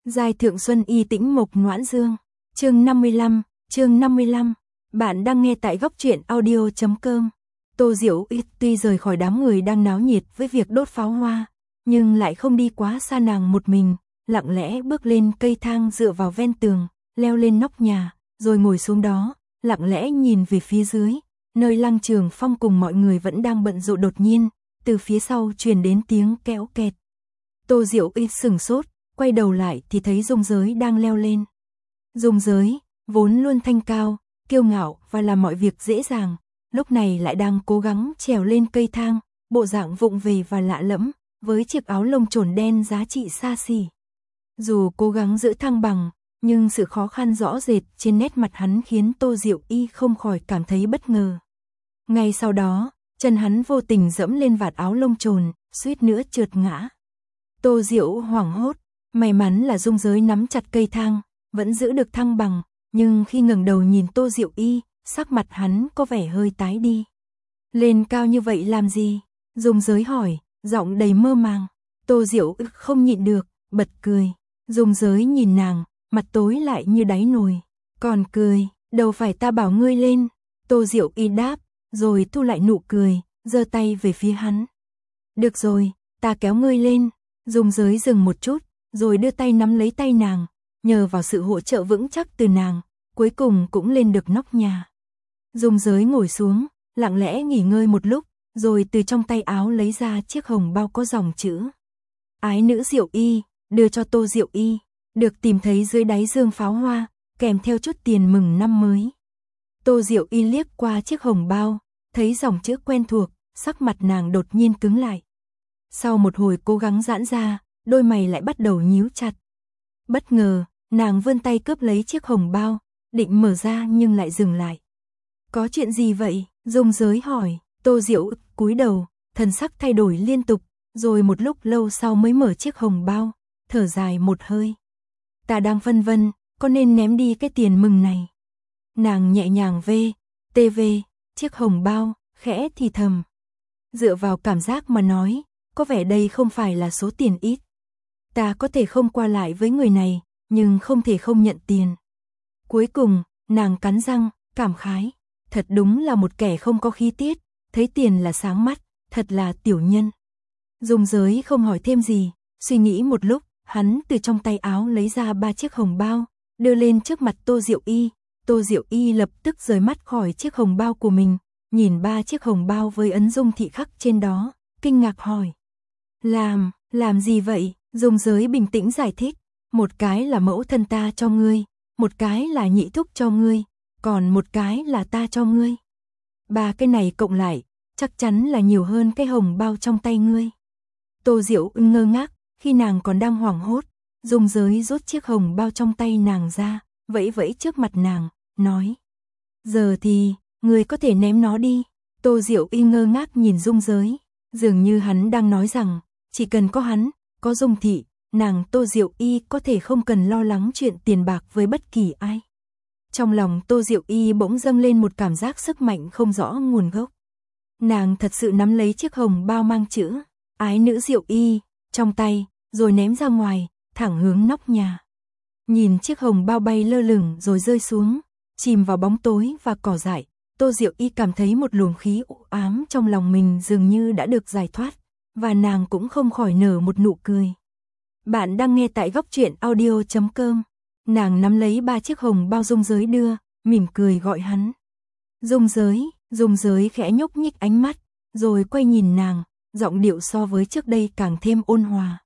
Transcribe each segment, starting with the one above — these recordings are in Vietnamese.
Giai thượng xuân y tĩnh mộc noãn dương. Chương 55. Bạn đang nghe tại góc truyện audio.com. Tô Diệu Y tuy rời khỏi đám người đang náo nhiệt với việc đốt pháo hoa, nhưng lại không đi quá xa, nàng một mình, lặng lẽ bước lên cây thang dựa vào ven tường, leo lên nóc nhà, rồi ngồi xuống đó, lặng lẽ nhìn về phía dưới, nơi Lăng Trường Phong cùng mọi người vẫn đang bận rộn. Đột nhiên, từ phía sau truyền đến tiếng kéo kẹt. Tô Diệu Y sửng sốt, quay đầu lại thì thấy Dung Giới đang leo lên. Dung Giới, vốn luôn thanh cao, kiêu ngạo và làm mọi việc dễ dàng, lúc này lại đang cố gắng trèo lên cây thang, bộ dạng vụng về và lạ lẫm, với chiếc áo lông trồn đen giá trị xa xỉ. Dù cố gắng giữ thăng bằng, nhưng sự khó khăn rõ rệt trên nét mặt hắn khiến Tô Diệu Y không khỏi cảm thấy bất ngờ. Ngay sau đó, chân hắn vô tình dẫm lên vạt áo lông trồn, suýt nữa trượt ngã. Tô Diệu hoảng hốt, may mắn là Dung Giới nắm chặt cây thang, vẫn giữ được thăng bằng, nhưng khi ngẩng đầu nhìn Tô Diệu Y, sắc mặt hắn có vẻ hơi tái đi. Lên cao như vậy làm gì? Dung Giới hỏi, giọng đầy mơ màng. Tô Diệu không nhịn được, bật cười. Dung Giới nhìn nàng, mặt tối lại như đáy nồi. Còn cười, đâu phải ta bảo ngươi lên. Tô Diệu Y đáp, rồi thu lại nụ cười, giơ tay về phía hắn. Được rồi, ta kéo ngươi lên. Dung Giới dừng một chút, rồi đưa tay nắm lấy tay nàng, nhờ vào sự hỗ trợ vững chắc từ nàng, cuối cùng cũng lên được nóc nhà. Dung Giới ngồi xuống, lặng lẽ nghỉ ngơi một lúc, rồi từ trong tay áo lấy ra chiếc hồng bao có dòng chữ Ái nữ Diệu Y, đưa cho Tô Diệu Y, được tìm thấy dưới đáy dương pháo hoa, kèm theo chút tiền mừng năm mới. Tô Diệu Y liếc qua chiếc hồng bao, thấy dòng chữ quen thuộc, sắc mặt nàng đột nhiên cứng lại. Sau một hồi cố gắng giãn ra, đôi mày lại bắt đầu nhíu chặt. Bất ngờ, nàng vươn tay cướp lấy chiếc hồng bao, định mở ra nhưng lại dừng lại. Có chuyện gì vậy? Dung Giới hỏi. Tô Diệu cúi đầu, thần sắc thay đổi liên tục, rồi một lúc lâu sau mới mở chiếc hồng bao, thở dài một hơi. Ta đang phân vân, có nên ném đi cái tiền mừng này? Nàng nhẹ nhàng TV chiếc hồng bao, khẽ thì thầm. Dựa vào cảm giác mà nói, có vẻ đây không phải là số tiền ít. Ta có thể không qua lại với người này, nhưng không thể không nhận tiền. Cuối cùng, nàng cắn răng, cảm khái. Thật đúng là một kẻ không có khí tiết, thấy tiền là sáng mắt, thật là tiểu nhân. Dung Giới không hỏi thêm gì, suy nghĩ một lúc, hắn từ trong tay áo lấy ra 3 chiếc hồng bao, đưa lên trước mặt Tô Diệu Y. Tô Diệu Y lập tức rời mắt khỏi chiếc hồng bao của mình, nhìn 3 chiếc hồng bao với ấn Dung thị khắc trên đó, kinh ngạc hỏi. Làm gì vậy? Dung Giới bình tĩnh giải thích, một cái là mẫu thân ta cho ngươi, một cái là nhị thúc cho ngươi, còn một cái là ta cho ngươi. 3 cái này cộng lại, chắc chắn là nhiều hơn cái hồng bao trong tay ngươi. Tô Diệu ngơ ngác, khi nàng còn đang hoảng hốt, Dung Giới rút chiếc hồng bao trong tay nàng ra, vẫy vẫy trước mặt nàng, nói. Giờ thì, ngươi có thể ném nó đi. Tô Diệu Y ngơ ngác nhìn Dung Giới, dường như hắn đang nói rằng, chỉ cần có hắn, có Dung thị, nàng Tô Diệu Y có thể không cần lo lắng chuyện tiền bạc với bất kỳ ai. Trong lòng Tô Diệu Y bỗng dâng lên một cảm giác sức mạnh không rõ nguồn gốc. Nàng thật sự nắm lấy chiếc hồng bao mang chữ Ái nữ Diệu Y trong tay, rồi ném ra ngoài, thẳng hướng nóc nhà. Nhìn chiếc hồng bao bay lơ lửng rồi rơi xuống, chìm vào bóng tối và cỏ dại, Tô Diệu Y cảm thấy một luồng khí u ám trong lòng mình dường như đã được giải thoát, và nàng cũng không khỏi nở một nụ cười. Bạn đang nghe tại góc truyện audio.com. Nàng nắm lấy 3 chiếc hồng bao Dung Giới đưa, mỉm cười gọi hắn. Dung Giới khẽ nhúc nhích ánh mắt, rồi quay nhìn nàng, giọng điệu so với trước đây càng thêm ôn hòa.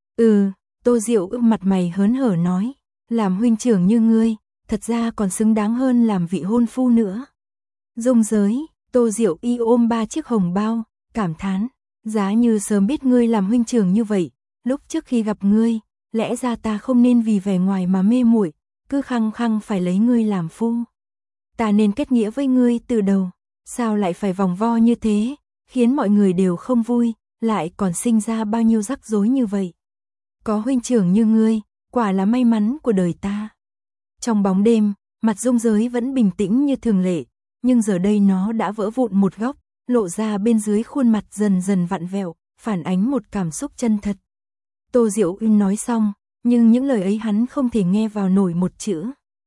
Tô Diệu mặt mày hớn hở nói, làm huynh trưởng như ngươi, thật ra còn xứng đáng hơn làm vị hôn phu nữa. Dung Giới, Tô Diệu Y ôm 3 chiếc hồng bao, cảm thán, giá như sớm biết ngươi làm huynh trưởng như vậy, lúc trước khi gặp ngươi, lẽ ra ta không nên vì vẻ ngoài mà mê muội, cứ khăng khăng phải lấy ngươi làm phu. Ta nên kết nghĩa với ngươi từ đầu, sao lại phải vòng vo như thế, khiến mọi người đều không vui, lại còn sinh ra bao nhiêu rắc rối như vậy. Có huynh trưởng như ngươi, quả là may mắn của đời ta. Trong bóng đêm, mặt Dung Giới vẫn bình tĩnh như thường lệ, nhưng giờ đây nó đã vỡ vụn một góc, lộ ra bên dưới khuôn mặt dần dần vặn vẹo, phản ánh một cảm xúc chân thật. Tô Diệu Ưn nói xong, nhưng những lời ấy hắn không thể nghe vào nổi một chữ.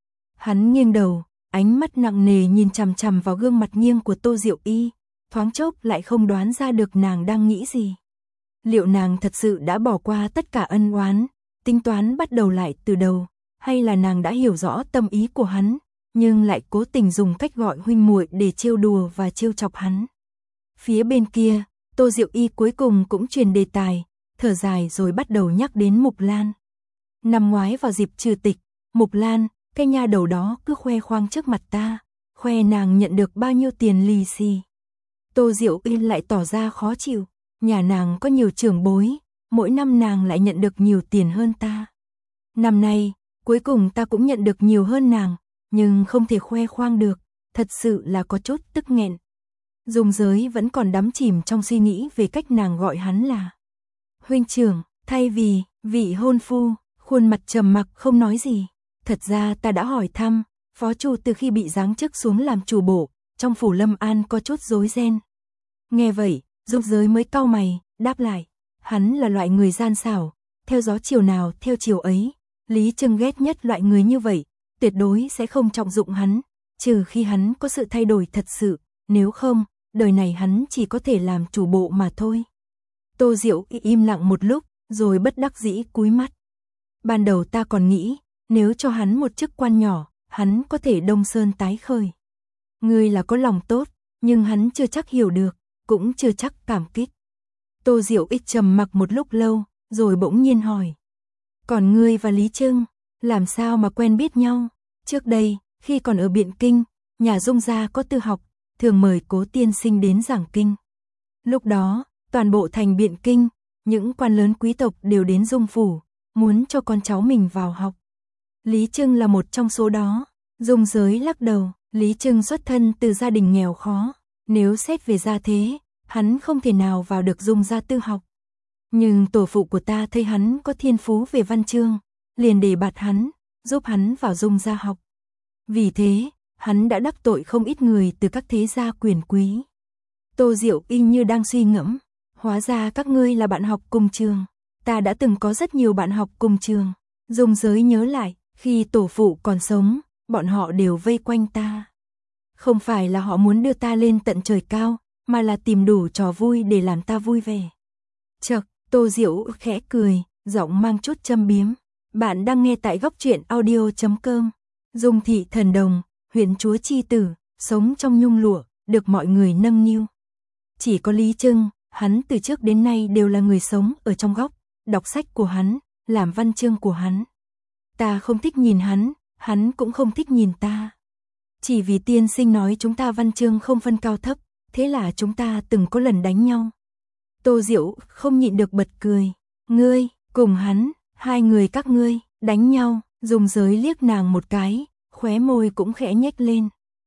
Hắn nghiêng đầu, ánh mắt nặng nề nhìn chằm chằm vào gương mặt nghiêng của Tô Diệu Y, thoáng chốc lại không đoán ra được nàng đang nghĩ gì. Liệu nàng thật sự đã bỏ qua tất cả ân oán, tính toán bắt đầu lại từ đầu, hay là nàng đã hiểu rõ tâm ý của hắn, nhưng lại cố tình dùng cách gọi huynh muội để trêu đùa và trêu chọc hắn. Phía bên kia, Tô Diệu Y cuối cùng cũng truyền đề tài, thở dài rồi bắt đầu nhắc đến Mục Lan. Năm ngoái vào dịp trừ tịch, Mục Lan, cái nha đầu đó cứ khoe khoang trước mặt ta, khoe nàng nhận được bao nhiêu tiền lì xì. Tô Diệu Y lại tỏ ra khó chịu, nhà nàng có nhiều trưởng bối, mỗi năm nàng lại nhận được nhiều tiền hơn ta. Năm nay, cuối cùng ta cũng nhận được nhiều hơn nàng, nhưng không thể khoe khoang được, thật sự là có chút tức nghẹn. Dung Giới vẫn còn đắm chìm trong suy nghĩ về cách nàng gọi hắn là huynh trưởng, thay vì vị hôn phu, khuôn mặt trầm mặc không nói gì. Thật ra ta đã hỏi thăm, phó chủ từ khi bị giáng chức xuống làm chủ bộ, trong phủ Lâm An có chút rối ren. Nghe vậy, Dung Giới mới cau mày, đáp lại, hắn là loại người gian xảo, theo gió chiều nào theo chiều ấy, Lý Trưng ghét nhất loại người như vậy, tuyệt đối sẽ không trọng dụng hắn, trừ khi hắn có sự thay đổi thật sự, nếu không, đời này hắn chỉ có thể làm chủ bộ mà thôi. Tô Diệu im lặng một lúc, rồi bất đắc dĩ cúi mắt. Ban đầu ta còn nghĩ, nếu cho hắn một chức quan nhỏ, hắn có thể đông sơn tái khởi. Ngươi là có lòng tốt, nhưng hắn chưa chắc hiểu được, cũng chưa chắc cảm kích. Tô Diệu ít trầm mặc một lúc lâu, rồi bỗng nhiên hỏi. Còn ngươi và Lý Trưng, làm sao mà quen biết nhau? Trước đây, khi còn ở Biện Kinh, nhà Dung gia có tư học, thường mời Cố tiên sinh đến giảng kinh. Lúc đó, toàn bộ thành Biện Kinh, những quan lớn quý tộc đều đến Dung phủ, muốn cho con cháu mình vào học. Lý Trưng là một trong số đó. Dung Giới lắc đầu, Lý Trưng xuất thân từ gia đình nghèo khó, nếu xét về gia thế, hắn không thể nào vào được Dung gia tư học. Nhưng tổ phụ của ta thấy hắn có thiên phú về văn chương, liền đề bạt hắn, giúp hắn vào Dung gia học. Vì thế, hắn đã đắc tội không ít người từ các thế gia quyền quý. Tô Diệu Y như đang suy ngẫm, hóa ra các ngươi là bạn học cùng trường. Ta đã từng có rất nhiều bạn học cùng trường. Dung Giới nhớ lại, khi tổ phụ còn sống, bọn họ đều vây quanh ta. Không phải là họ muốn đưa ta lên tận trời cao, mà là tìm đủ trò vui để làm ta vui vẻ. Chậc, Tô Diệu khẽ cười, giọng mang chút châm biếm. Bạn đang nghe tại góc truyện audio.com. Dung thị thần đồng, huyện chúa chi tử, sống trong nhung lụa, được mọi người nâng niu. Chỉ có Lý Trưng, hắn từ trước đến nay đều là người sống ở trong góc, đọc sách của hắn, làm văn chương của hắn. Ta không thích nhìn hắn cũng không thích nhìn ta. Chỉ vì tiên sinh nói chúng ta văn chương không phân cao thấp, thế là chúng ta từng có lần đánh nhau. Tô Diệu không nhịn được bật cười. Ngươi, cùng hắn, hai người các ngươi, đánh nhau. Dung Giới liếc nàng một cái, khóe môi cũng khẽ nhếch lên.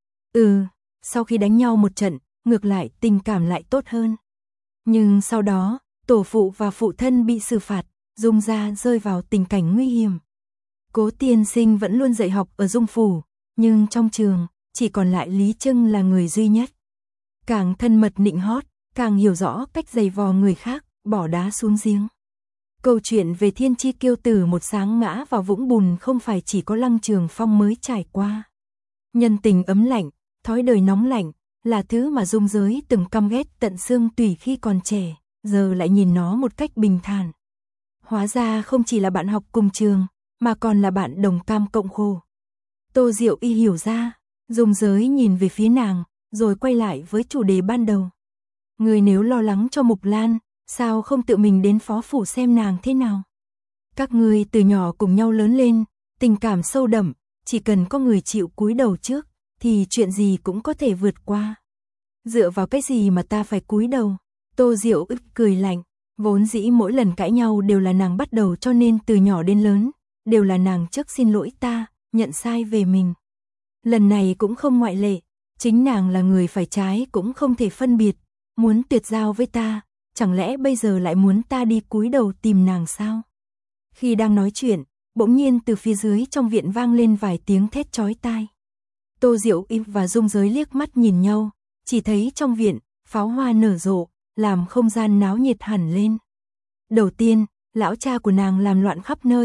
Sau khi đánh nhau một trận, ngược lại tình cảm lại tốt hơn. Nhưng sau đó, tổ phụ và phụ thân bị xử phạt, Dung gia rơi vào tình cảnh nguy hiểm. Cố tiên sinh vẫn luôn dạy học ở Dung phủ, nhưng trong trường, chỉ còn lại Lý Trưng là người duy nhất. Càng thân mật nịnh hót, càng hiểu rõ cách giày vò người khác, bỏ đá xuống giếng. Câu chuyện về thiên chi kiêu tử một sáng ngã vào vũng bùn không phải chỉ có Lăng Trường Phong mới trải qua. Nhân tình ấm lạnh, thói đời nóng lạnh, là thứ mà Dung Giới từng căm ghét tận xương tủy khi còn trẻ, giờ lại nhìn nó một cách bình thản. Hóa ra không chỉ là bạn học cùng trường, mà còn là bạn đồng cam cộng khổ. Tô Diệu Y hiểu ra, Dung Giới nhìn về phía nàng, rồi quay lại với chủ đề ban đầu. Người nếu lo lắng cho Mục Lan, sao không tự mình đến phó phủ xem nàng thế nào? Các ngươi từ nhỏ cùng nhau lớn lên, tình cảm sâu đậm, chỉ cần có người chịu cúi đầu trước, thì chuyện gì cũng có thể vượt qua. Dựa vào cái gì mà ta phải cúi đầu? Tô Diệu ức cười lạnh, vốn dĩ mỗi lần cãi nhau đều là nàng bắt đầu cho nên từ nhỏ đến lớn, đều là nàng trước xin lỗi ta, nhận sai về mình. Lần này cũng không ngoại lệ, chính nàng là người phải trái cũng không thể phân biệt, muốn tuyệt giao với ta, chẳng lẽ bây giờ lại muốn ta đi cúi đầu tìm nàng sao? Khi đang nói chuyện, bỗng nhiên từ phía dưới trong viện vang lên vài tiếng thét chói tai. Tô Diệu Y và Dung Giới liếc mắt nhìn nhau, chỉ thấy trong viện, pháo hoa nở rộ, làm không gian náo nhiệt hẳn lên. Đầu tiên, lão cha của nàng làm loạn khắp nơi,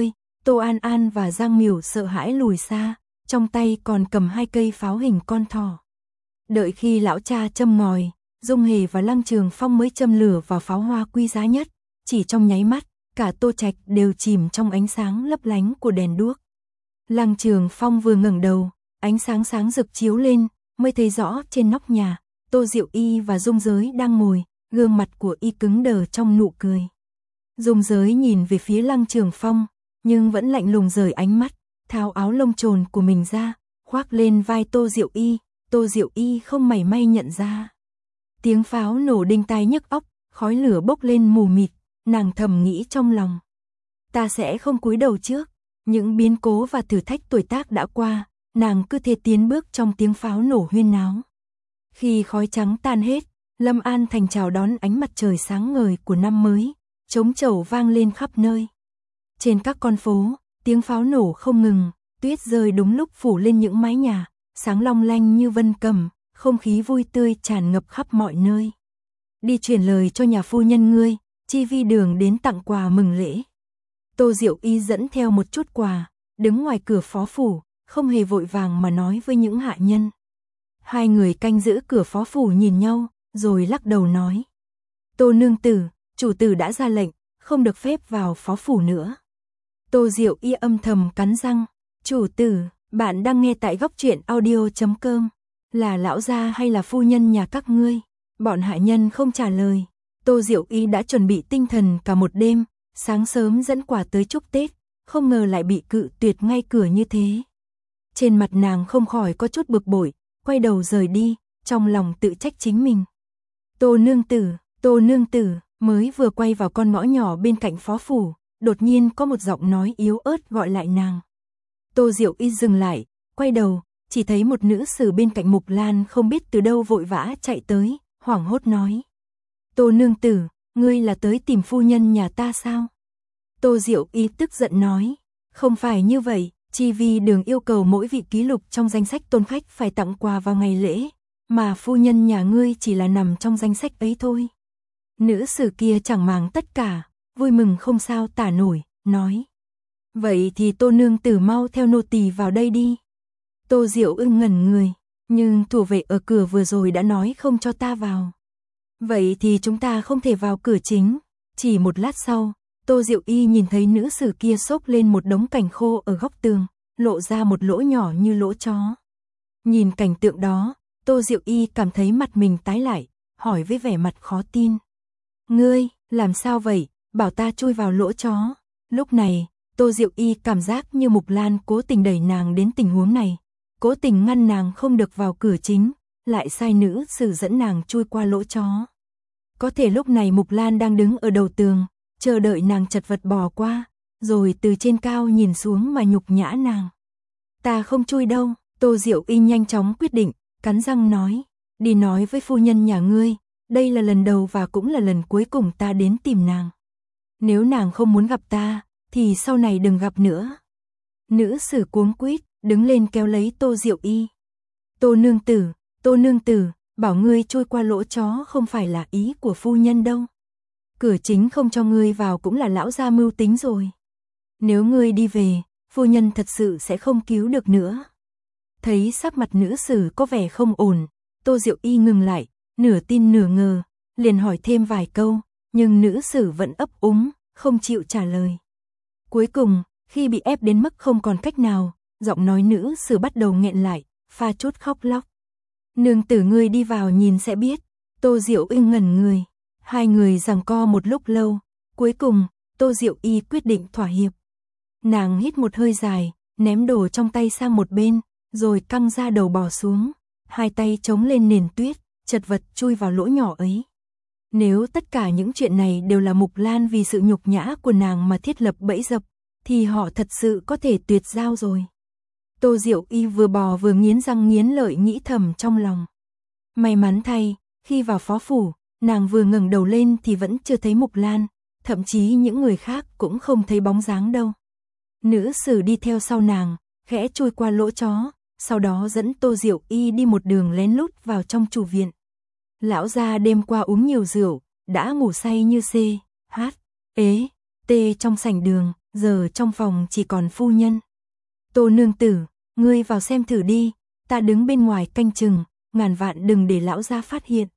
Tô An An và Giang Miểu sợ hãi lùi xa, trong tay còn cầm 2 cây pháo hình con thỏ. Đợi khi lão cha châm ngòi, Dung Hề và Lăng Trường Phong mới châm lửa vào pháo hoa quý giá nhất, chỉ trong nháy mắt, cả Tô Trạch đều chìm trong ánh sáng lấp lánh của đèn đuốc. Lăng Trường Phong vừa ngẩng đầu, ánh sáng sáng rực chiếu lên, mới thấy rõ trên nóc nhà, Tô Diệu Y và Dung Giới đang ngồi, gương mặt của y cứng đờ trong nụ cười. Dung Giới nhìn về phía Lăng Trường Phong, nhưng vẫn lạnh lùng rời ánh mắt, tháo áo lông trồn của mình ra, khoác lên vai Tô Diệu Y, Tô Diệu Y không mảy may nhận ra. Tiếng pháo nổ đinh tai nhức óc, khói lửa bốc lên mù mịt, nàng thầm nghĩ trong lòng. Ta sẽ không cúi đầu trước, những biến cố và thử thách tuổi tác đã qua, nàng cứ thế tiến bước trong tiếng pháo nổ huyên náo. Khi khói trắng tan hết, Lâm An Thành chào đón ánh mặt trời sáng ngời của năm mới, trống trầu vang lên khắp nơi. Trên các con phố, tiếng pháo nổ không ngừng, tuyết rơi đúng lúc phủ lên những mái nhà, sáng long lanh như vân cầm, không khí vui tươi tràn ngập khắp mọi nơi. Đi truyền lời cho nhà phu nhân ngươi, chi vi đường đến tặng quà mừng lễ. Tô Diệu Y dẫn theo một chút quà, đứng ngoài cửa phó phủ, không hề vội vàng mà nói với những hạ nhân. Hai người canh giữ cửa phó phủ nhìn nhau, rồi lắc đầu nói. Tô nương tử, chủ tử đã ra lệnh, không được phép vào phó phủ nữa. Tô Diệu Y âm thầm cắn răng. Chủ tử, bạn đang nghe tại góc truyện audio.com. Là lão gia hay là phu nhân nhà các ngươi? Bọn hạ nhân không trả lời. Tô Diệu Y đã chuẩn bị tinh thần cả một đêm, sáng sớm dẫn quà tới chúc Tết, không ngờ lại bị cự tuyệt ngay cửa như thế. Trên mặt nàng không khỏi có chút bực bội, quay đầu rời đi, trong lòng tự trách chính mình. Tô nương tử, mới vừa quay vào con ngõ nhỏ bên cạnh phó phủ, đột nhiên có một giọng nói yếu ớt gọi lại nàng. Tô Diệu Y dừng lại, quay đầu, chỉ thấy một nữ sử bên cạnh Mục Lan không biết từ đâu vội vã chạy tới, hoảng hốt nói. Tô nương tử, ngươi là tới tìm phu nhân nhà ta sao? Tô Diệu Y tức giận nói. Không phải như vậy, chi vi đường yêu cầu mỗi vị ký lục trong danh sách tôn khách phải tặng quà vào ngày lễ, mà phu nhân nhà ngươi chỉ là nằm trong danh sách ấy thôi. Nữ sử kia chẳng màng tất cả, vui mừng không sao tả nổi, nói. Vậy thì Tô nương tử mau theo nô tỳ vào đây đi. Tô Diệu ưng ngẩn người, nhưng thủ vệ ở cửa vừa rồi đã nói không cho ta vào. Vậy thì chúng ta không thể vào cửa chính. Chỉ một lát sau, Tô Diệu Y nhìn thấy nữ sử kia xốc lên một đống cành khô ở góc tường, lộ ra một lỗ nhỏ như lỗ chó. Nhìn cảnh tượng đó, Tô Diệu Y cảm thấy mặt mình tái lại, hỏi với vẻ mặt khó tin. Ngươi, làm sao vậy, bảo ta chui vào lỗ chó. Lúc này, Tô Diệu Y cảm giác như Mục Lan cố tình đẩy nàng đến tình huống này, cố tình ngăn nàng không được vào cửa chính, lại sai nữ sử dẫn nàng chui qua lỗ chó. Có thể lúc này Mục Lan đang đứng ở đầu tường, chờ đợi nàng chật vật bò qua, rồi từ trên cao nhìn xuống mà nhục nhã nàng. Ta không chui đâu. Tô Diệu Y nhanh chóng quyết định, cắn răng nói. Đi nói với phu nhân nhà ngươi, đây là lần đầu và cũng là lần cuối cùng ta đến tìm nàng. Nếu nàng không muốn gặp ta, thì sau này đừng gặp nữa. Nữ sử cuống quýt, đứng lên kéo lấy Tô Diệu Y. Tô nương tử, bảo ngươi trôi qua lỗ chó không phải là ý của phu nhân đâu. Cửa chính không cho ngươi vào cũng là lão gia mưu tính rồi. Nếu ngươi đi về, phu nhân thật sự sẽ không cứu được nữa. Thấy sắc mặt nữ sử có vẻ không ổn, Tô Diệu Y ngừng lại, nửa tin nửa ngờ, liền hỏi thêm vài câu, nhưng nữ sử vẫn ấp úng, không chịu trả lời. Cuối cùng, khi bị ép đến mức không còn cách nào, giọng nói nữ sử bắt đầu nghẹn lại, pha chút khóc lóc. Nương tử ngươi đi vào nhìn sẽ biết. Tô Diệu Y ngẩn người. Hai người giằng co một lúc lâu, cuối cùng, Tô Diệu Y quyết định thỏa hiệp. Nàng hít một hơi dài, ném đồ trong tay sang một bên, rồi căng ra đầu bò xuống, hai tay chống lên nền tuyết, chật vật chui vào lỗ nhỏ ấy. Nếu tất cả những chuyện này đều là Mục Lan vì sự nhục nhã của nàng mà thiết lập bẫy dập, thì họ thật sự có thể tuyệt giao rồi. Tô Diệu Y vừa bò vừa nghiến răng nghiến lợi nghĩ thầm trong lòng. May mắn thay, khi vào phó phủ, nàng vừa ngẩng đầu lên thì vẫn chưa thấy Mục Lan, thậm chí những người khác cũng không thấy bóng dáng đâu. Nữ sử đi theo sau nàng, khẽ chui qua lỗ chó, sau đó dẫn Tô Diệu Y đi một đường lén lút vào trong chủ viện. Lão gia đêm qua uống nhiều rượu, đã ngủ say như C, H, E, T trong sảnh đường, giờ trong phòng chỉ còn phu nhân. Tô nương tử, ngươi vào xem thử đi, ta đứng bên ngoài canh chừng, ngàn vạn đừng để lão gia phát hiện.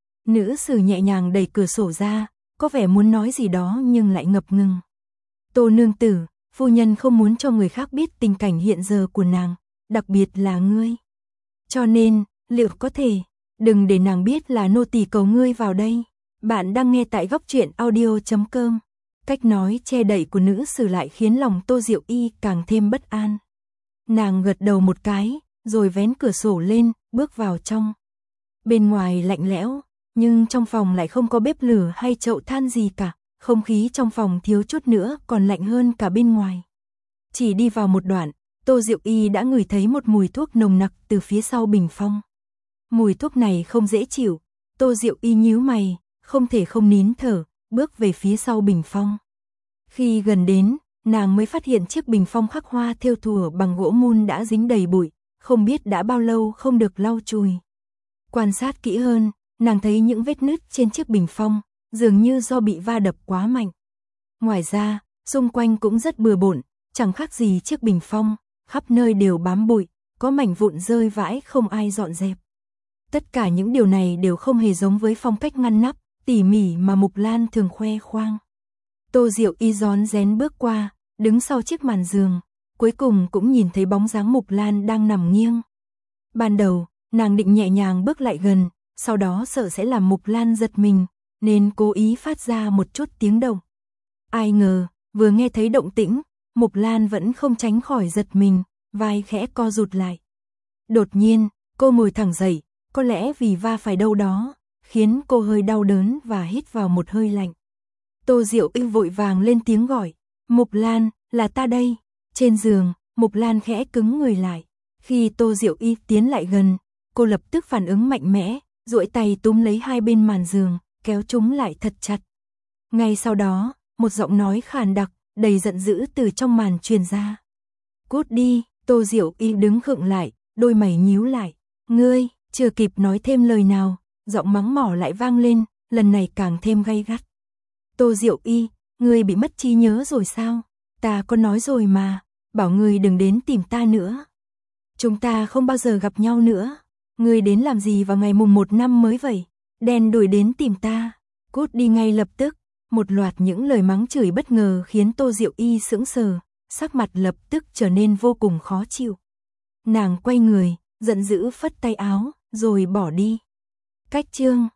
Nữ sử nhẹ nhàng đẩy cửa sổ ra, có vẻ muốn nói gì đó nhưng lại ngập ngừng. Tô nương tử, phu nhân không muốn cho người khác biết tình cảnh hiện giờ của nàng, đặc biệt là ngươi. Cho nên, liệu có thể, đừng để nàng biết là nô tỳ cầu ngươi vào đây. Bạn đang nghe tại góc truyện audio.com. Cách nói che đậy của nữ sử lại khiến lòng Tô Diệu Y càng thêm bất an. Nàng gật đầu một cái, rồi vén cửa sổ lên, bước vào trong. Bên ngoài lạnh lẽo, nhưng trong phòng lại không có bếp lửa hay chậu than gì cả, không khí trong phòng thiếu chút nữa còn lạnh hơn cả bên ngoài. Chỉ đi vào một đoạn, Tô Diệu Y đã ngửi thấy một mùi thuốc nồng nặc từ phía sau bình phong. Mùi thuốc này không dễ chịu, Tô Diệu Y nhíu mày, không thể không nín thở, bước về phía sau bình phong. Khi gần đến, nàng mới phát hiện chiếc bình phong khắc hoa thêu thùa bằng gỗ mun đã dính đầy bụi, không biết đã bao lâu không được lau chùi. Quan sát kỹ hơn, nàng thấy những vết nứt trên chiếc bình phong, dường như do bị va đập quá mạnh. Ngoài ra, xung quanh cũng rất bừa bộn, chẳng khác gì chiếc bình phong, khắp nơi đều bám bụi, có mảnh vụn rơi vãi không ai dọn dẹp. Tất cả những điều này đều không hề giống với phong cách ngăn nắp, tỉ mỉ mà Mục Lan thường khoe khoang. Tô Diệu Y rón rén bước qua, đứng sau chiếc màn giường, cuối cùng cũng nhìn thấy bóng dáng Mục Lan đang nằm nghiêng. Ban đầu, nàng định nhẹ nhàng bước lại gần, sau đó sợ sẽ làm Mục Lan giật mình, nên cố ý phát ra một chút tiếng động. Ai ngờ, vừa nghe thấy động tĩnh, Mục Lan vẫn không tránh khỏi giật mình, vai khẽ co rụt lại. Đột nhiên, cô ngồi thẳng dậy, có lẽ vì va phải đâu đó, khiến cô hơi đau đớn và hít vào một hơi lạnh. Tô Diệu Y vội vàng lên tiếng gọi, Mục Lan, là ta đây. Trên giường, Mục Lan khẽ cứng người lại. Khi Tô Diệu Y tiến lại gần, cô lập tức phản ứng mạnh mẽ, duỗi tay túm lấy hai bên màn giường, kéo chúng lại thật chặt. Ngay sau đó, một giọng nói khàn đặc, đầy giận dữ từ trong màn truyền ra. Cút đi. Tô Diệu Y đứng khựng lại, đôi mày nhíu lại. Ngươi, chưa kịp nói thêm lời nào, giọng mắng mỏ lại vang lên, lần này càng thêm gay gắt. Tô Diệu Y, ngươi bị mất trí nhớ rồi sao? Ta có nói rồi mà, bảo ngươi đừng đến tìm ta nữa. Chúng ta không bao giờ gặp nhau nữa. Ngươi đến làm gì vào ngày mùng 1 năm mới vậy? Đen đuổi đến tìm ta. Cút đi ngay lập tức. Một loạt những lời mắng chửi bất ngờ khiến Tô Diệu Y sững sờ, sắc mặt lập tức trở nên vô cùng khó chịu. Nàng quay người, giận dữ phất tay áo, rồi bỏ đi. Cách chương